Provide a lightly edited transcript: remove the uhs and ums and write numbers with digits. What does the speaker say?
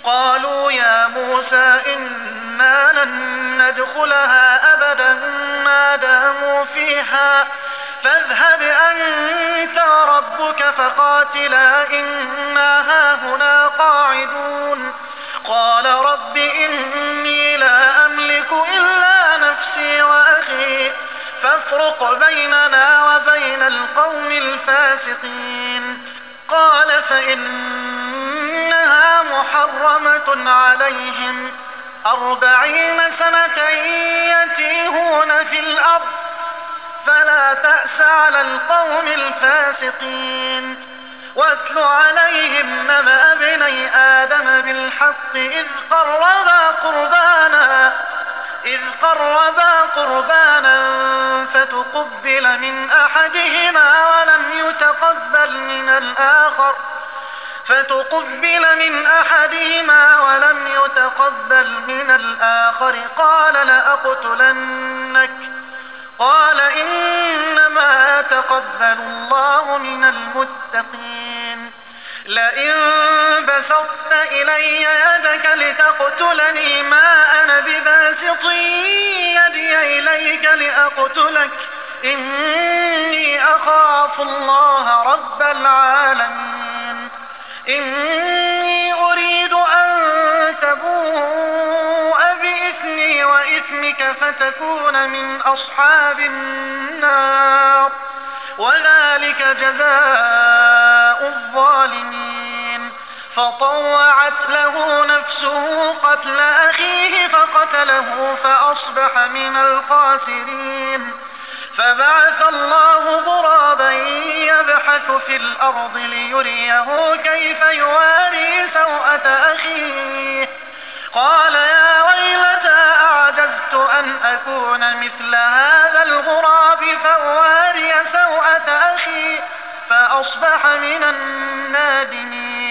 قالوا يا موسى إنا لن ندخلها أبدا ما داموا فيها فاذهب أنت وربك فقاتلا إنا هاهنا قاعدون قال رب إني لا أملك إلا نفسي وأخي فافرق بيننا وبين القوم الفاسقين قال فإنها محرمة عليهم 40 سنة يتيهون في الأرض فلا تأس على القوم الفاسقين واتل عليهم نبأ ابني آدم بالحق إذ قربا قربانا فتقبل من أحدهما ولم يتقبل من الآخر قال لأقتلنك قال إنما يتقبل الله من المتقين لئن بسطت إلي يدك لتقتلني ما أنا بباسط يدي إليك لأقتلك إني أخاف الله رب العالمين إني أريد أن تبوء بإثمي وإثمك فتكون من أصحاب النار وذلك جزاء الظالمين فطوعت له نفسه قتل أخيه فقتله فأصبح من الخاسرين فبعث الله غرابا يبحث في الأرض ليريه كيف يواري سوءة أخيه قال يا ويلتى أعجزت أن أكون مثل هذا الغراب فأواري سوءة أخي فأصبح من النادمين